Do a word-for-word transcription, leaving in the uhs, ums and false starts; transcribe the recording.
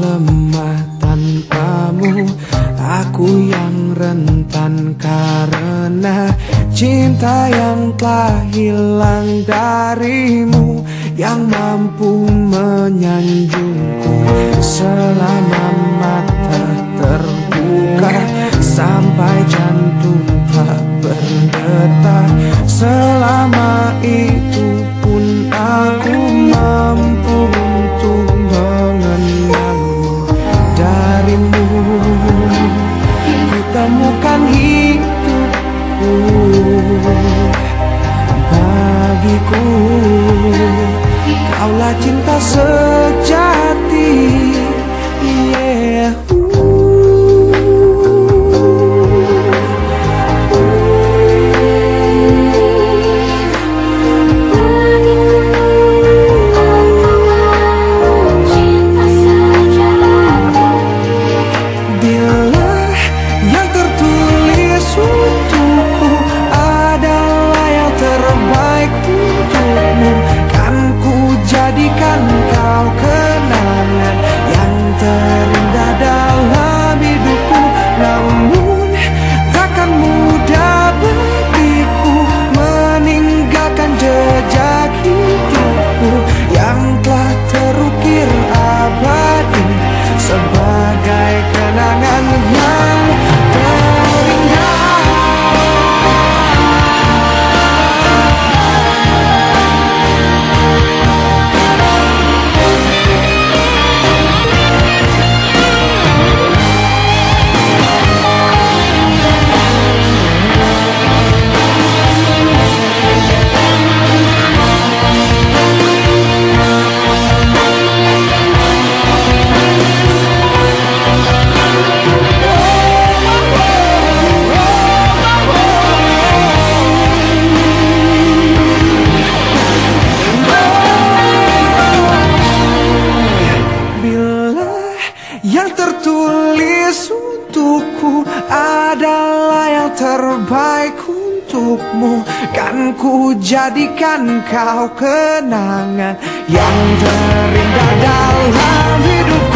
lemah tanpamu, aku yang rentan karena cinta yang telah hilang darimu, yang mampu menyanjungku selama mata terbuka sampai jantung tak berdetak. Selama itu pun aku mampu untuk mengenalmu. Darimu ku temukan hidupku, bagiku kaulah cinta sejati. Yeah. Jadikan kau kenangan yang terindah dalam hidupku. Namun takkan mudah bagiku meninggalkan jejak hidupku yang telah terukir abadi sebagai kenangan yang terindah. Yang tertulis untukku adalah yang terbaik untukmu, kan ku jadikan kau kenangan yang terindah dalam hidupku.